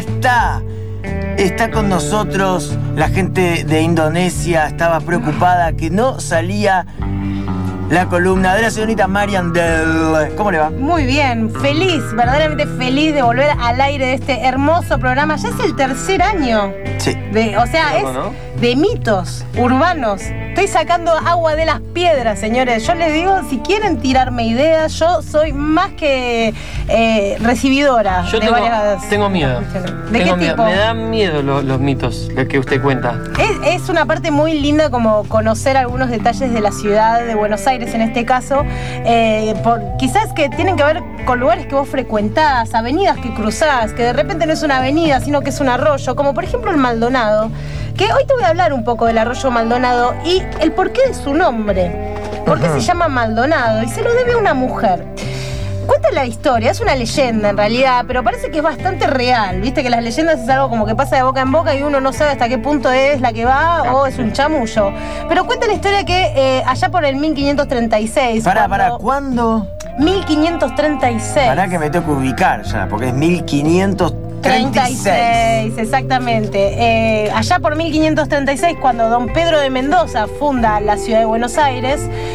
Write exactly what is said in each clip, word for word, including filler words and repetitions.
está. Está con nosotros la gente de Indonesia. Estaba preocupada que no salía la columna de la señorita Marian Del. ¿Cómo le va? Muy bien, feliz, verdaderamente feliz de volver al aire de este hermoso programa. Ya es el tercer año. Sí. De, o sea, ¿Cómo, es no? de mitos urbanos. Estoy sacando agua de las piedras, señores. Yo les digo, si quieren tirarme ideas, yo soy más que eh, recibidora Yo de tengo, varias... tengo miedo. ¿De Tengo qué miedo. tipo? Me dan miedo los, los mitos, los que usted cuenta. Es, es una parte muy linda como conocer algunos detalles de la ciudad de Buenos Aires en este caso, eh, por, quizás que tienen que ver con lugares que vos frecuentás, avenidas que cruzás, que de repente no es una avenida, sino que es un arroyo, como por ejemplo el Maldonado, que hoy te voy a hablar un poco del arroyo Maldonado y el porqué de su nombre. ¿Por qué se llama Maldonado? Y se lo debe a una mujer. Cuenta la historia, es una leyenda en realidad, pero parece que es bastante real. Viste que las leyendas es algo como que pasa de boca en boca y uno no sabe hasta qué punto es la que va o es un chamullo. Pero cuenta la historia que eh, allá por el mil quinientos treinta y seis... Pará, cuando... pará, ¿cuándo? mil quinientos treinta y seis. Pará que me tengo que ubicar ya, porque es mil quinientos treinta y seis. treinta y seis, exactamente. Eh, allá por mil quinientos treinta y seis, cuando don Pedro de Mendoza funda la ciudad de Buenos Aires,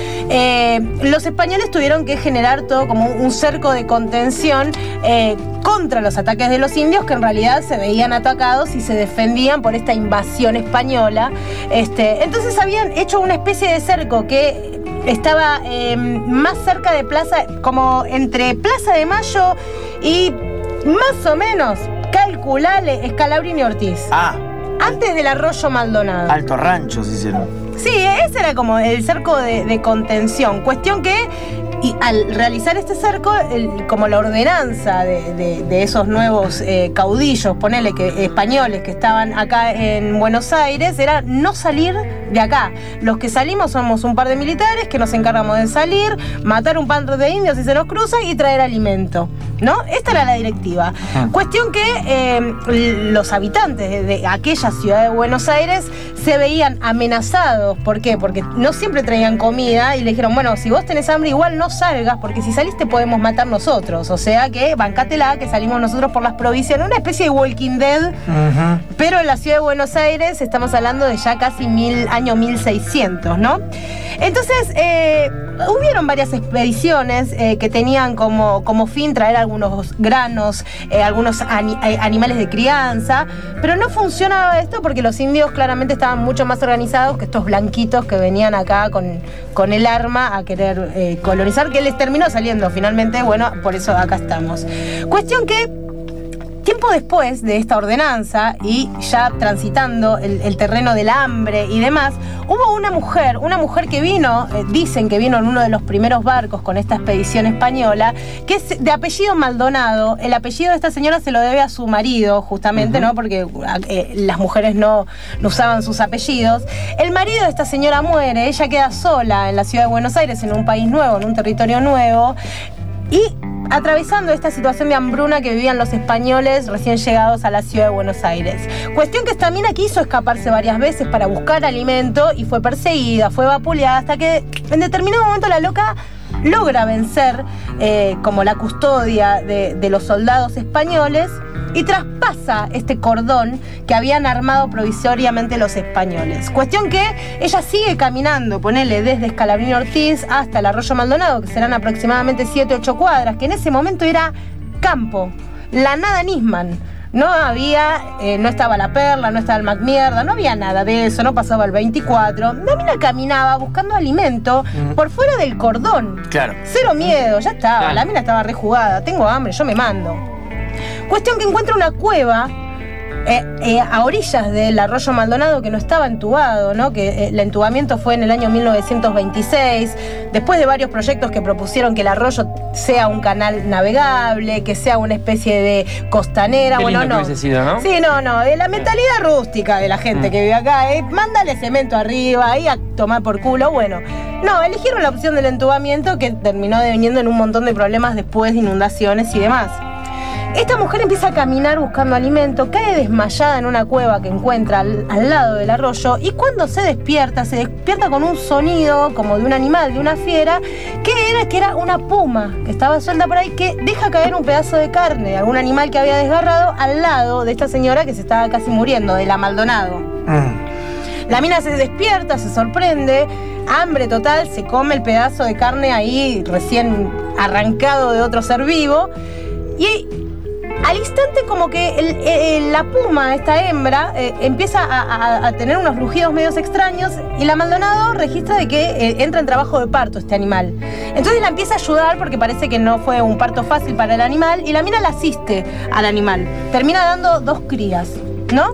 eh, los españoles tuvieron que generar todo como un cerco de contención eh, contra los ataques de los indios, que en realidad se veían atacados y se defendían por esta invasión española. Este, entonces habían hecho una especie de cerco que estaba eh, más cerca de Plaza, como entre Plaza de Mayo y más o menos, calculale, Scalabrini y Ortiz. Ah, Antes del arroyo Maldonado. Alto Rancho se hicieron. Sí, ese era como el cerco de, de contención. Cuestión que, y al realizar este cerco, el, como la ordenanza de, de, de esos nuevos eh, caudillos, ponele que españoles que estaban acá en Buenos Aires, era no salir de acá. Los que salimos somos un par de militares que nos encargamos de salir, matar un par de indios si se nos cruza y traer alimento, ¿no? Esta era la directiva. Uh-huh. Cuestión que eh, los habitantes de, de aquella ciudad de Buenos Aires se veían amenazados. ¿Por qué? Porque no siempre traían comida y le dijeron, bueno, si vos tenés hambre igual no salgas porque si salís te podemos matar nosotros. O sea que bancátela, que salimos nosotros por las provincias, una especie de Walking Dead, uh-huh. Pero en la ciudad de Buenos Aires estamos hablando de ya casi mil, año mil seiscientos, ¿no? Entonces, eh, hubieron varias expediciones eh, que tenían como, como fin traer algunos granos, eh, algunos ani- eh, animales de crianza, pero no funcionaba esto porque los indios claramente estaban mucho más organizados que estos blanquitos que venían acá con, con el arma a querer eh, colonizar, que les terminó saliendo finalmente, bueno, por eso acá estamos. Cuestión que tiempo después de esta ordenanza y ya transitando el, el terreno del hambre y demás, hubo una mujer, una mujer que vino, eh, dicen que vino en uno de los primeros barcos con esta expedición española, que es de apellido Maldonado. El apellido de esta señora se lo debe a su marido, justamente, uh-huh. ¿no? Porque eh, las mujeres no, no usaban sus apellidos. El marido de esta señora muere, ella queda sola en la ciudad de Buenos Aires, en un país nuevo, en un territorio nuevo, y atravesando esta situación de hambruna que vivían los españoles recién llegados a la ciudad de Buenos Aires. Cuestión que esta mina quiso escaparse varias veces para buscar alimento y fue perseguida, fue vapuleada, hasta que en determinado momento la loca logra vencer eh, como la custodia de, de los soldados españoles y traspasa este cordón que habían armado provisoriamente los españoles. Cuestión que ella sigue caminando, ponele desde Scalabrini Ortiz hasta el arroyo Maldonado, que serán aproximadamente siete u ocho cuadras, que en ese momento era campo, la nada Nisman. No había, eh, no estaba la Perla, no estaba el McMierda, no había nada de eso, no pasaba el veinticuatro. La mina caminaba buscando alimento uh-huh. por fuera del cordón. Claro. Cero miedo, ya estaba, claro. La mina estaba rejugada, tengo hambre, yo me mando. Cuestión que encuentra una cueva eh, eh, a orillas del arroyo Maldonado que no estaba entubado, ¿no? Que eh, el entubamiento fue en el año mil novecientos veintiséis, después de varios proyectos que propusieron que el arroyo sea un canal navegable, que sea una especie de costanera. Qué bueno, lindo no. que hubiese sido, ¿no? Sí, no, no, de la mentalidad rústica de la gente mm. que vive acá, eh, mándale cemento arriba y a tomar por culo, bueno. No, eligieron la opción del entubamiento que terminó deviniendo en un montón de problemas después de inundaciones y demás. Esta mujer empieza a caminar buscando alimento, cae desmayada en una cueva que encuentra al, al lado del arroyo y cuando se despierta, se despierta con un sonido como de un animal, de una fiera, que era que era una puma que estaba suelta por ahí, que deja caer un pedazo de carne de algún animal que había desgarrado al lado de esta señora que se estaba casi muriendo, de la Maldonado. Mm. La mina se despierta, se sorprende, hambre total, se come el pedazo de carne ahí recién arrancado de otro ser vivo y al instante como que el, el, la puma, esta hembra, eh, empieza a, a, a tener unos rugidos medios extraños y la Maldonado registra de que eh, entra en trabajo de parto este animal. Entonces la empieza a ayudar porque parece que no fue un parto fácil para el animal y la mina la asiste al animal. Termina dando dos crías, ¿no?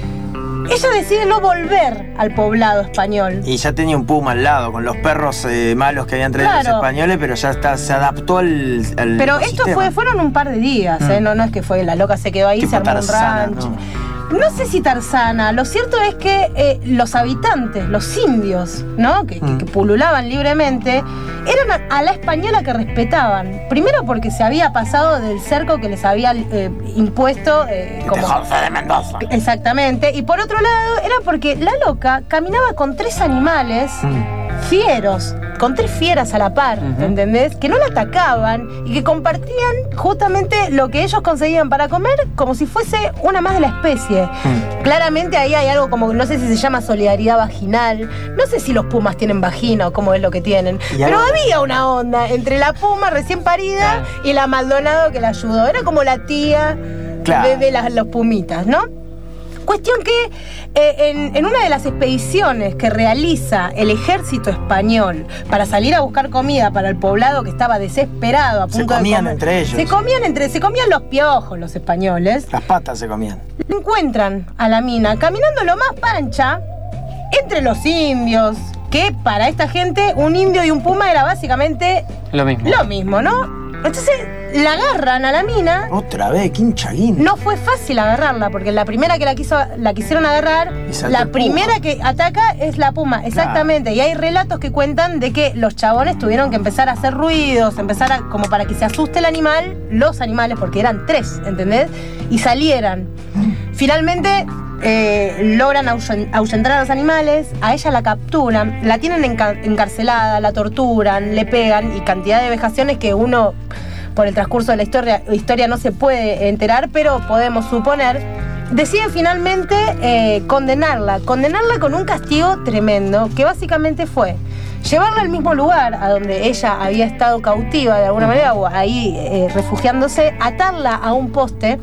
Ella decide no volver al poblado español. Y ya tenía un puma al lado, con los perros eh, malos que habían traído claro. los españoles, pero ya está, se adaptó al, al Pero esto fue, fueron un par de días, mm. ¿eh? No, no es que fue la loca se quedó ahí, tipo se armó Tarzana, un rancho. No. No sé si Tarzana, lo cierto es que eh, los habitantes, los indios, ¿no? Que, mm. que, que pululaban libremente, eran a, a la española que respetaban. Primero porque se había pasado del cerco que les había eh, impuesto eh, como Jorge de Mendoza. Exactamente. Y por otro lado, era porque la loca caminaba con tres animales mm. fieros, con tres fieras a la par, uh-huh. ¿entendés? Que no la atacaban y que compartían justamente lo que ellos conseguían para comer como si fuese una más de la especie. Uh-huh. Claramente ahí hay algo como, no sé si se llama solidaridad vaginal, no sé si los pumas tienen vagina o cómo es lo que tienen, pero había una onda entre la puma recién parida claro. y la Maldonado que la ayudó. Era como la tía claro. de, de las, los pumitas, ¿no? Cuestión que eh, en, en una de las expediciones que realiza el ejército español para salir a buscar comida para el poblado que estaba desesperado a punto de comer. Se comían de entre ellos. Se comían entre, se comían los piojos los españoles. Las patas se comían. Encuentran a la mina caminando lo más pancha entre los indios, que para esta gente un indio y un puma era básicamente lo mismo. Lo mismo, ¿no? Entonces la agarran a la mina. Otra vez, qué hinchaguín. No fue fácil agarrarla, porque la primera que la quiso, la quisieron agarrar, la primera que ataca es la puma, exactamente. Claro. Y hay relatos que cuentan de que los chabones tuvieron que empezar a hacer ruidos, empezar a, como para que se asuste el animal, los animales, porque eran tres, ¿entendés? Y salieran. Finalmente eh, logran ahuyentar a los animales, a ella la capturan, la tienen enca- encarcelada, la torturan, le pegan y cantidad de vejaciones que uno por el transcurso de la historia, historia no se puede enterar, pero podemos suponer. Deciden finalmente eh, condenarla, condenarla con un castigo tremendo, que básicamente fue llevarla al mismo lugar a donde ella había estado cautiva de alguna manera, o ahí eh, refugiándose, atarla a un poste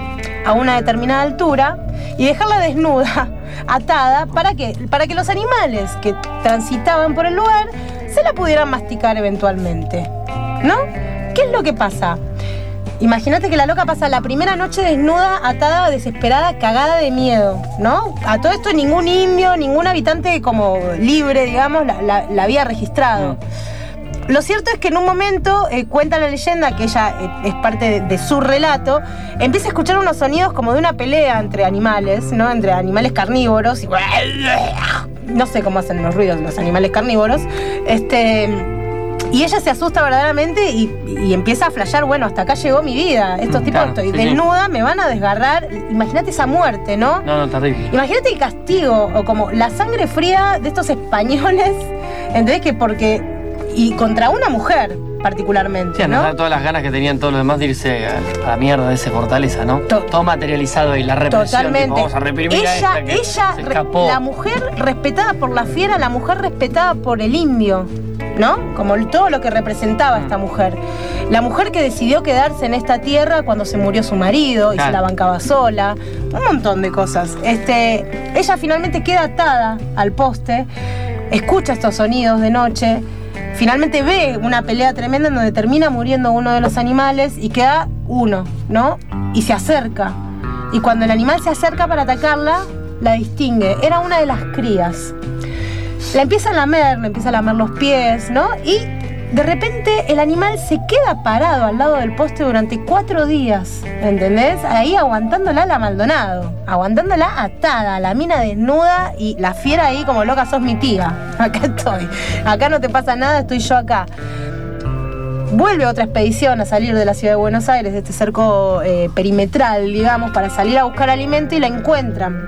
a una determinada altura y dejarla desnuda, atada, ¿para qué? Para que los animales que transitaban por el lugar se la pudieran masticar eventualmente, ¿no? ¿Qué es lo que pasa? Imagínate que la loca pasa la primera noche desnuda, atada, desesperada, cagada de miedo, ¿no? A todo esto ningún indio, ningún habitante como libre, digamos, la, la, la había registrado. Mm. Lo cierto es que en un momento, eh, cuenta la leyenda, que ella eh, es parte de, de su relato, empieza a escuchar unos sonidos como de una pelea entre animales, ¿no? Entre animales carnívoros y... No sé cómo hacen los ruidos los animales carnívoros. Este... Y ella se asusta verdaderamente y, y empieza a flashear, bueno, hasta acá llegó mi vida. Estos tipos, claro, estoy sí, desnuda, sí. me van a desgarrar. Imagínate esa muerte, ¿no? No, no, terrible. Imagínate el castigo, o como la sangre fría de estos españoles, ¿entendés? Que porque... Y contra una mujer, particularmente, sí, ¿no? Sí, todas las ganas que tenían todos los demás de irse a la mierda de ese Fortaleza, ¿no? To- Todo materializado y la represión. Totalmente. Tipo, vamos a reprimir ella, a esta que ella, se escapó. La mujer respetada por la fiera, la mujer respetada por el indio, ¿no? Como todo lo que representaba mm. esta mujer. La mujer que decidió quedarse en esta tierra cuando se murió su marido y claro. se la bancaba sola. Un montón de cosas. Este, ella finalmente queda atada al poste, escucha estos sonidos de noche, finalmente ve una pelea tremenda en donde termina muriendo uno de los animales y queda uno, ¿no? Y se acerca. Y cuando el animal se acerca para atacarla, la distingue. Era una de las crías. La empieza a lamer, le empieza a lamer los pies, ¿no? Y de repente el animal se queda parado al lado del poste durante cuatro días, ¿entendés? Ahí aguantándola la Maldonado, aguantándola atada, la mina desnuda y la fiera ahí como loca, sos mi tía. Acá estoy, acá no te pasa nada, estoy yo acá. vuelve otra expedición a salir de la ciudad de Buenos Aires, de este cerco eh, perimetral, digamos, para salir a buscar alimento y la encuentran.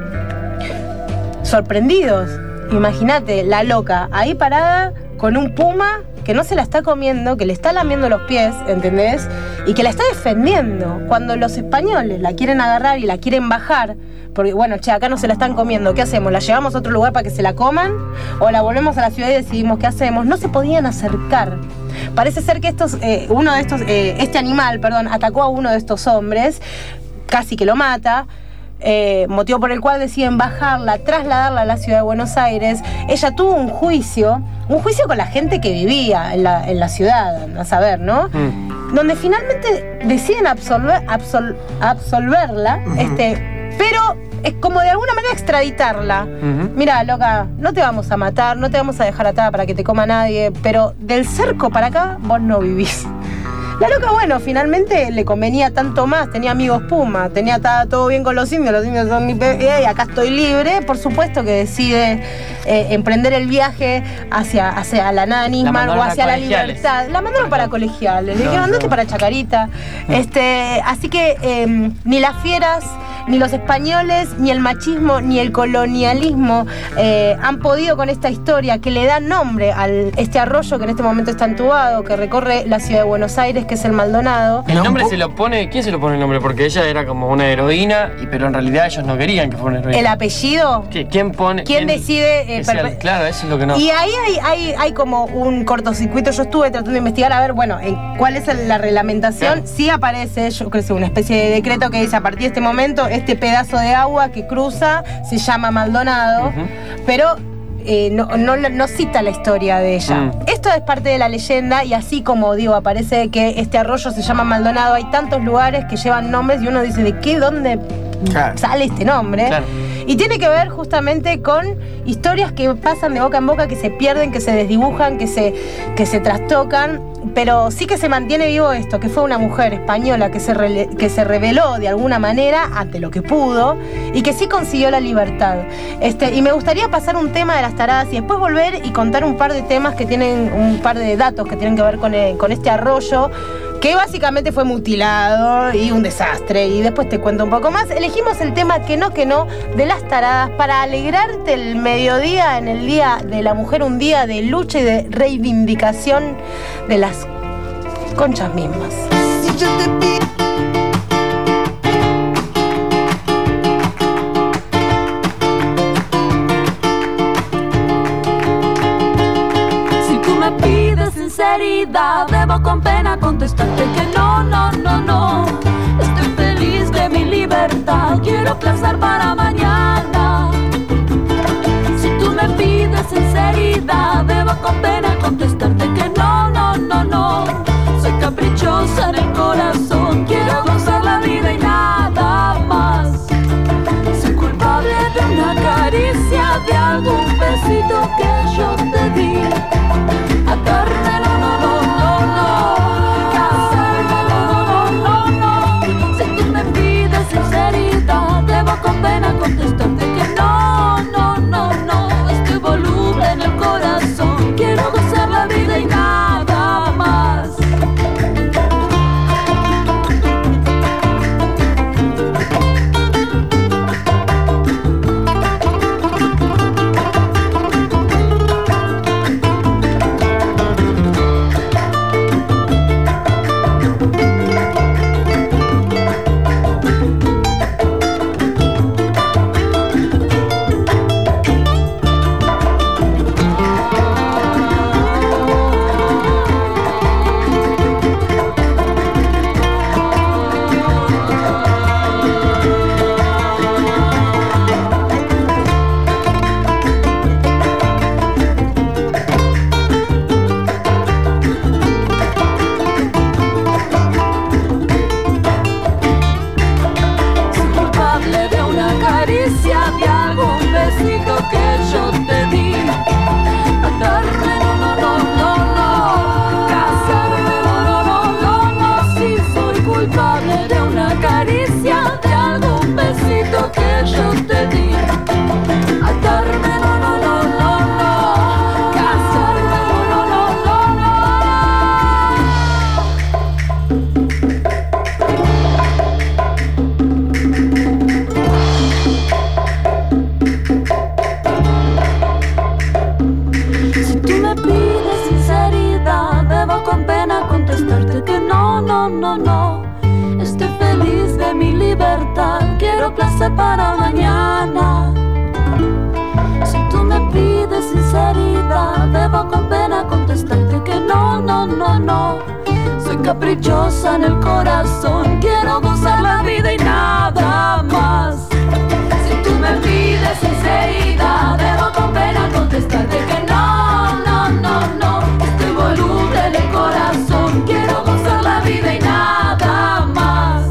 Sorprendidos. Imagínate, la loca, ahí parada con un puma que no se la está comiendo, que le está lamiendo los pies, ¿entendés? Y que la está defendiendo. Cuando los españoles la quieren agarrar y la quieren bajar, porque bueno, che, acá no se la están comiendo, ¿qué hacemos? ¿La llevamos a otro lugar para que se la coman? ¿O la volvemos a la ciudad y decidimos qué hacemos? No se podían acercar. Parece ser que estos, eh, uno de estos, eh, este animal, perdón, atacó a uno de estos hombres, casi que lo mata. Eh, motivo por el cual deciden bajarla, trasladarla a la ciudad de Buenos Aires. Ella tuvo un juicio, un juicio con la gente que vivía en la, en la ciudad, a saber, ¿no? Mm. Donde finalmente deciden absolver, absol, absolverla, uh-huh. este, pero es como de alguna manera extraditarla. Uh-huh. Mira, loca, no te vamos a matar, no te vamos a dejar atada para que te coma nadie, pero del cerco para acá vos no vivís. La loca, bueno, finalmente le convenía tanto más, tenía amigos Puma, tenía todo bien con los indios, los indios son mi pe... y acá estoy libre. Por supuesto que decide eh, emprender el viaje hacia, hacia la nada Nisman o hacia la libertad. La mandaron para colegiales, le dijeron, andate para Chacarita. No. Este, así que eh, ni las fieras, ni los españoles, ni el machismo, ni el colonialismo eh, han podido con esta historia que le da nombre a este arroyo que en este momento está entubado, que recorre la ciudad de Buenos Aires, que es el Maldonado. El nombre se lo pone, ¿quién se lo pone el nombre? Porque ella era como una heroína, y, pero en realidad ellos no querían que fuera una heroína. ¿El apellido? ¿Qué, ¿Quién pone? ¿Quién, ¿quién decide? Eh, el, claro, eso es lo que no. Y ahí hay, hay, hay como un cortocircuito. Yo estuve tratando de investigar a ver, bueno, en cuál es la reglamentación. Claro. Sí aparece, yo creo que es una especie de decreto que dice a partir de este momento, este pedazo de agua que cruza se llama Maldonado, uh-huh. pero Eh, no, no, no cita la historia de ella. Mm. Esto es parte de la leyenda, y así como digo, aparece que este arroyo se llama Maldonado, hay tantos lugares que llevan nombres y uno dice, ¿de qué? ¿Dónde claro. sale este nombre? Claro. Y tiene que ver justamente con historias que pasan de boca en boca, que se pierden, que se desdibujan, que se, que se trastocan, pero sí que se mantiene vivo esto, que fue una mujer española que se, re, que se rebeló de alguna manera ante lo que pudo y que sí consiguió la libertad. Este, y me gustaría pasar un tema de las taradas y después volver y contar un par de temas que tienen, un par de datos que tienen que ver con, el, con este arroyo, que básicamente fue mutilado y un desastre, y después te cuento un poco más. Elegimos el tema que no, que no, de las taradas, para alegrarte el mediodía en el Día de la Mujer, un día de lucha y de reivindicación de las conchas mismas. Si yo te pido sinceridad, debo con pena contestarte que no, no, no, no. Estoy feliz de mi libertad, quiero placer para mañana. Si tú me pides sinceridad, debo con pena contestarte que no, no, no, no. Soy caprichosa en el corazón, quiero gozar la vida y nada más. Soy culpable de una caricia, de algún besito que yo te di. Atarme, no, no, no, no, no. Casarme, no, no, no, no. Si tú me pides sinceridad, debo con pena contestarte que no, no, no, no. Estoy voluble en el corazón, quiero gozar la vida y nada más. no, no, no. Soy caprichosa en el corazón, quiero gozar la vida y nada más. Si tú me pides sinceridad, debo con pena contestarte que no, no, no, no. Estoy voluble en el corazón, quiero gozar la vida y nada más.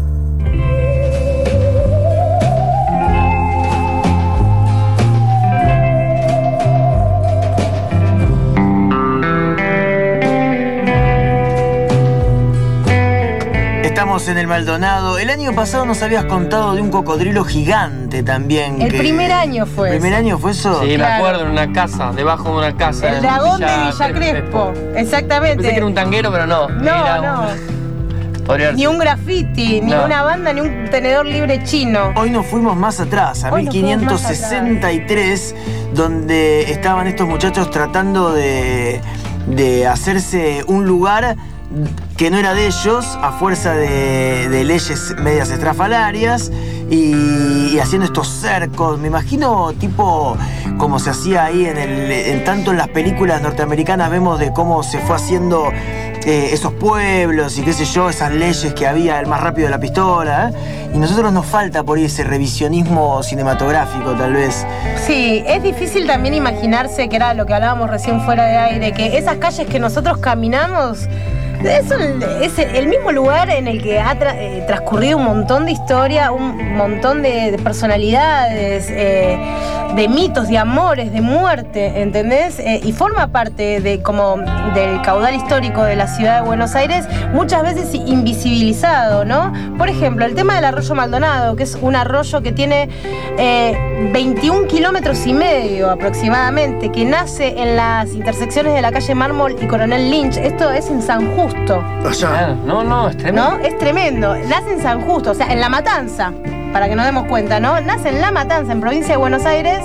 Estamos en el Maldonado. El año pasado nos habías contado de un cocodrilo gigante también. El que... primer año fue. ¿El primer año fue eso? Sí, Claro. me acuerdo, en una casa, debajo de una casa. El en dragón de Villa Villa Crespo. Exactamente. Pensé que era un tanguero, pero no. No, era no. Un... Podría haber Ni sido. un graffiti, ni No. una banda, ni un tenedor libre chino. Hoy nos fuimos más atrás, a Hoy nos mil quinientos fuimos más sesenta y tres, donde estaban estos muchachos tratando de, de hacerse un lugar que no era de ellos, a fuerza de, de leyes medias estrafalarias, y, y haciendo estos cercos. Me imagino tipo como se hacía ahí en el. En, tanto en las películas norteamericanas vemos de cómo se fue haciendo eh, esos pueblos y qué sé yo, esas leyes que había, el más rápido de la pistola, ¿eh? Y nosotros nos falta por ahí ese revisionismo cinematográfico, tal vez. Sí, es difícil también imaginarse, que era lo que hablábamos recién fuera de aire, que esas calles que nosotros caminamos es el, es el mismo lugar en el que ha tra eh, transcurrido un montón de historia, un montón de, de personalidades, eh, de mitos, de amores, de muerte, ¿entendés? Eh, y forma parte de como del caudal histórico de la ciudad de Buenos Aires, muchas veces invisibilizado, ¿no? Por ejemplo, el tema del arroyo Maldonado, que es un arroyo que tiene eh, veintiún kilómetros y medio aproximadamente, que nace en las intersecciones de la calle Mármol y Coronel Lynch. Esto es en San Justo. Claro, no, no, es tremendo. ¿No? Es tremendo. Nace en San Justo, o sea, en La Matanza, para que nos demos cuenta, ¿no? Nace en La Matanza, en provincia de Buenos Aires,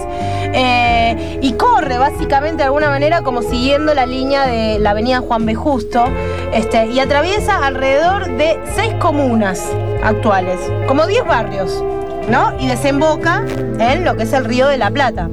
eh, y corre básicamente de alguna manera como siguiendo la línea de la avenida Juan B. Justo, este, y atraviesa alrededor de seis comunas actuales, como diez barrios, ¿no? Y desemboca en lo que es el Río de la Plata.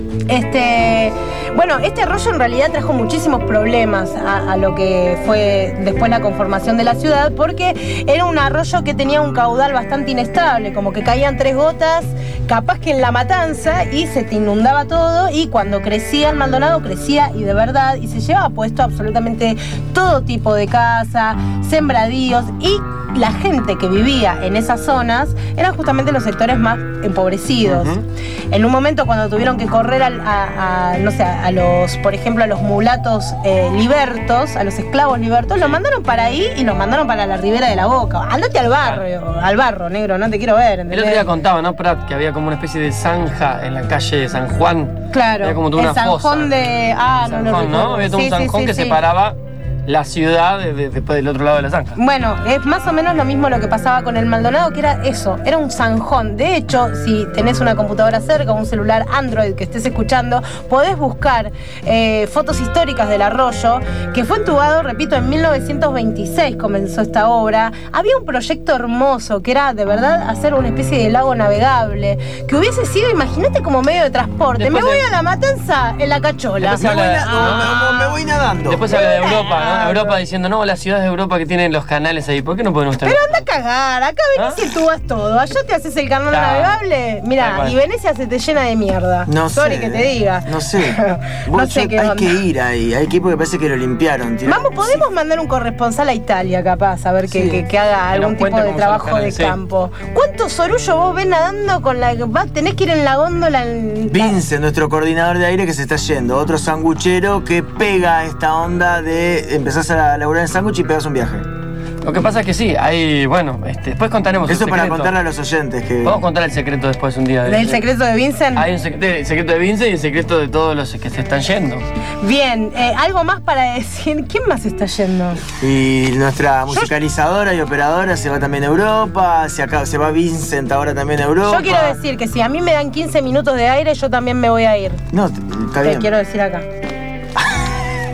Este, bueno, este arroyo en realidad trajo muchísimos problemas a, a lo que fue después la conformación de la ciudad, porque era un arroyo que tenía un caudal bastante inestable, como que caían tres gotas, capaz que en La Matanza, y se te inundaba todo, y cuando crecía el Maldonado, crecía y de verdad, y se llevaba puesto absolutamente todo tipo de casa, sembradíos, y la gente que vivía en esas zonas eran justamente los sectores más empobrecidos. Uh-huh. En un momento, cuando tuvieron que correr a, a, a no sé, a los, por ejemplo, a los mulatos eh, libertos, a los esclavos libertos, los mandaron para ahí y los mandaron para la Ribera de la Boca. Andate al barrio, al barro, negro, no te quiero ver. ¿entendés? El otro día contaba, ¿no, Prat? Que había como una especie de zanja en la calle de San Juan. Claro, había como toda el una zanjón fosa. de... Ah, San no lo Juan, recuerdo. ¿no? Había todo Sí, un zanjón sí, que sí, separaba la ciudad de, de, después del otro lado de la zanja. Bueno, es más o menos lo mismo lo que pasaba con el Maldonado, que era eso, era un zanjón. De hecho, si tenés una computadora cerca o un celular Android que estés escuchando, podés buscar eh, fotos históricas del arroyo, que fue entubado, repito, en mil novecientos veintiséis comenzó esta obra. Había un proyecto hermoso, que era de verdad hacer una especie de lago navegable, que hubiese sido, imagínate, como medio de transporte. Después me voy se... a La Matanza en la cachola. Después se habla de... ah, me voy nadando. Después se habla de Europa, ¿no? Europa diciendo, no, las ciudades de Europa que tienen los canales ahí, ¿por qué no podemos estar? Pero anda a cagar, acá venís ¿Ah? y entubas todo. Allá te haces el canal Claro. navegable. Mirá, y Venecia se te llena de mierda. No Sorry sé. que te diga. No sé. No Vos, sé yo- qué hay onda. que ir ahí, hay que ir porque parece que lo limpiaron. tío. Vamos, podemos mandar un corresponsal a Italia, capaz, a ver que, Sí. que, que haga Que nos algún cuente tipo de cómo son trabajo los de canales, sí. campo. ¿Cuántos sorullos vos ves nadando con la... vas, tenés que ir en la góndola en... Vince, nuestro coordinador de aire que se está yendo, otro sanguchero que pega esta onda de empezás a laburar en sándwich y pegas un viaje. Lo que pasa es que sí, hay, bueno, este, después contaremos Eso el para secreto. contarle a los oyentes que... Vamos a contar el secreto después un día. de- ¿Del secreto de Vincent? Hay un secreto, el secreto de Vince y el secreto de todos los que se están yendo. Bien, eh, algo más para decir. ¿Quién más está yendo? Y nuestra musicalizadora y operadora se va también a Europa, se, acá, se va Vincent ahora también a Europa. Yo quiero decir que si a mí me dan quince minutos de aire, yo también me voy a ir. No, está Te bien. quiero decir acá.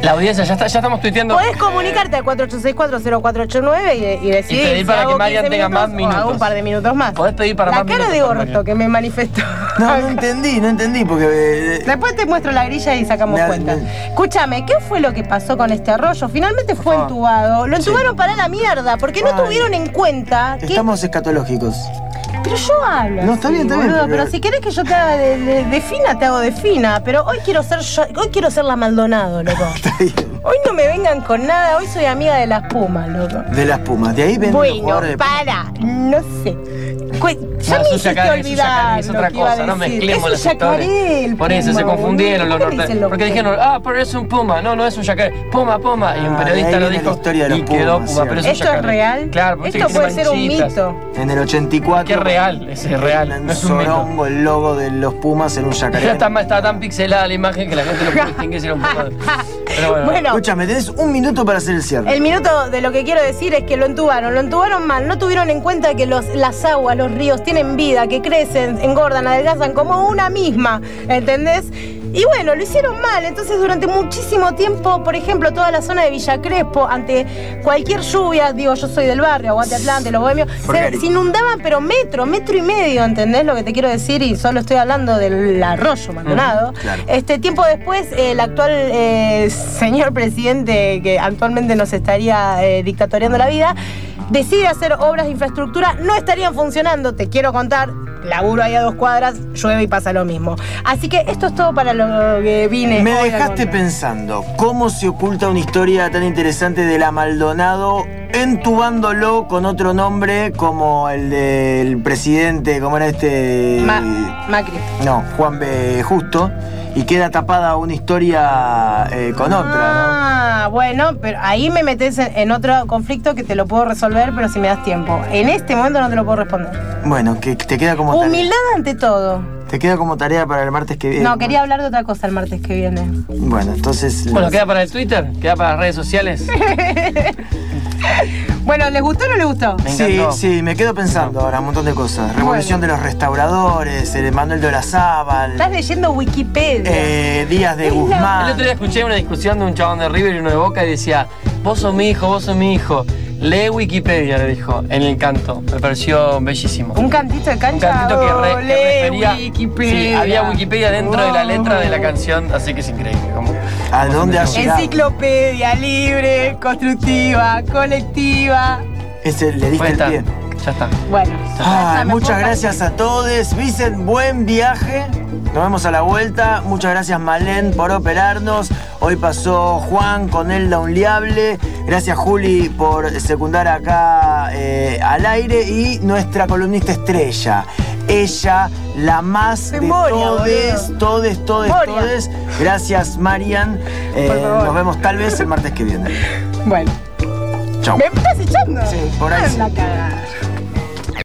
La audiencia, ya, está, ya estamos tuiteando. Podés comunicarte al cuatro ocho seis cuatro cero cuatro ocho nueve y, y decidir Y pedir si para hago que Marian quince tenga minutos más minutos. o hago un par de minutos más. Podés pedir para la más cara minutos. de por orto Marian. que me manifestó. No, no entendí, no entendí, porque... eh, Después te muestro la grilla y sacamos Me- cuenta. me- Escúchame, ¿qué fue lo que pasó con este arroyo? Finalmente fue favor. entubado. Lo entubaron Sí. para la mierda, porque no Ay. tuvieron en cuenta que... Estamos escatológicos. Pero yo hablo. No, está así, bien, está bien, boludo, pero- Pero si querés que yo te haga de, de- de fina, te hago de fina. Pero hoy quiero ser yo, hoy quiero ser la Maldonado, loco. Está bien. Hoy no me vengan con nada, hoy soy amiga de las Pumas, loco. De las Pumas. De ahí ven los Bueno, jugadores de Pumas. para, no sé. Cu- Ya No, me es un hiciste yacaré, es un olvidar yacaré, es lo otra que iba a cosa, no decir. mezclemos Es las un yacaré, historias. el Por eso se puma, confundieron los boludo. ¿Por qué le dicen norteños. los Porque dijeron, pumas? ah, pero es un puma. No, no es un yacaré. Puma, puma. Y un Ah, periodista de ahí lo viene dijo. la historia de los y quedó pumas, puma, pero es un ¿Esto es yacaré. real? Claro, porque Esto tiene puede ser un manchitas. mito. En el ochenta y cuatro. Que es real, ese es real, En no es un mito. Sorongo, el logo de los Pumas en un yacaré. Ya está, estaba tan pixelada la imagen que la gente no puede distinguir si era un puma. Pero bueno. Bueno, Escúchame, tenés un minuto para hacer el cierre. el minuto de lo que quiero decir es que lo entubaron, lo entubaron mal, no tuvieron en cuenta que los, las aguas, los ríos tienen vida, que crecen, engordan, adelgazan como una misma, ¿entendés? Y bueno, lo hicieron mal, entonces durante muchísimo tiempo, por ejemplo, toda la zona de Villa Crespo, ante cualquier lluvia, digo, yo soy del barrio, Aguante Atlante, los bohemios, se, Porquería. se inundaban, pero metro, metro y medio, ¿entendés lo que te quiero decir? Y solo estoy hablando del arroyo Maldonado. claro. Este tiempo después, eh, el actual eh, señor presidente, que actualmente nos estaría eh, dictatoriando la vida, decide hacer obras de infraestructura, no estarían funcionando, te quiero contar. Laburo ahí a dos cuadras, llueve y pasa lo mismo. Así que esto es todo para lo que vine. Me hoy a dejaste contar. pensando, ¿cómo se oculta una historia tan interesante de la Maldonado entubándolo con otro nombre como el del presidente, como era este... Ma- Macri. No, Juan B. Justo, y queda tapada una historia eh, con otra, Ah, bueno, pero ahí me metes en, en otro conflicto que te lo puedo resolver, pero si me das tiempo. En este momento no te lo puedo responder. ¿no? Bueno, que te queda como tarea. Humildad ante todo. Te queda como tarea para el martes que viene. No, quería hablar de otra cosa el martes que viene. Bueno, entonces... Bueno, queda para el Twitter, queda para las redes sociales. Bueno, ¿les gustó o no les gustó? Me Sí, encantó. sí, me quedo pensando ahora un montón de cosas. Revolución de los restauradores, el Manuel de Olazábal, Estás leyendo Wikipedia. eh, Díaz de Es la- El Guzmán. otro día escuché una discusión de un chabón de River y uno de Boca y decía, vos sos mi hijo, vos sos mi hijo. Lee Wikipedia, le dijo, en el canto. Me pareció bellísimo. Un cantito de Un cancha. cantito que, re- que Olé, refería... Wikipedia. Sí, había Wikipedia dentro de la letra de la Oh. canción, así que es increíble. Como, ¿A dónde has llegado? Enciclopedia libre, constructiva, colectiva. Ese le diste puede el estar. pie. Ya está. Bueno, Ah, ya me muchas puedo gracias a todos. Vicent, buen viaje. Nos vemos a la vuelta. Muchas gracias, Malén, por operarnos. Hoy pasó Juan con Elda Unliable. Gracias, Juli, por secundar acá eh, al aire. Y nuestra columnista estrella. Ella, la más de Memoria, todes, boludo. todes, todes, Memoria. todes. Gracias, Marian. Eh, Por favor. nos vemos tal vez el martes que viene. Bueno. Chau. ¿Me estás echando? Sí, por ahí sí. Anda a cagar.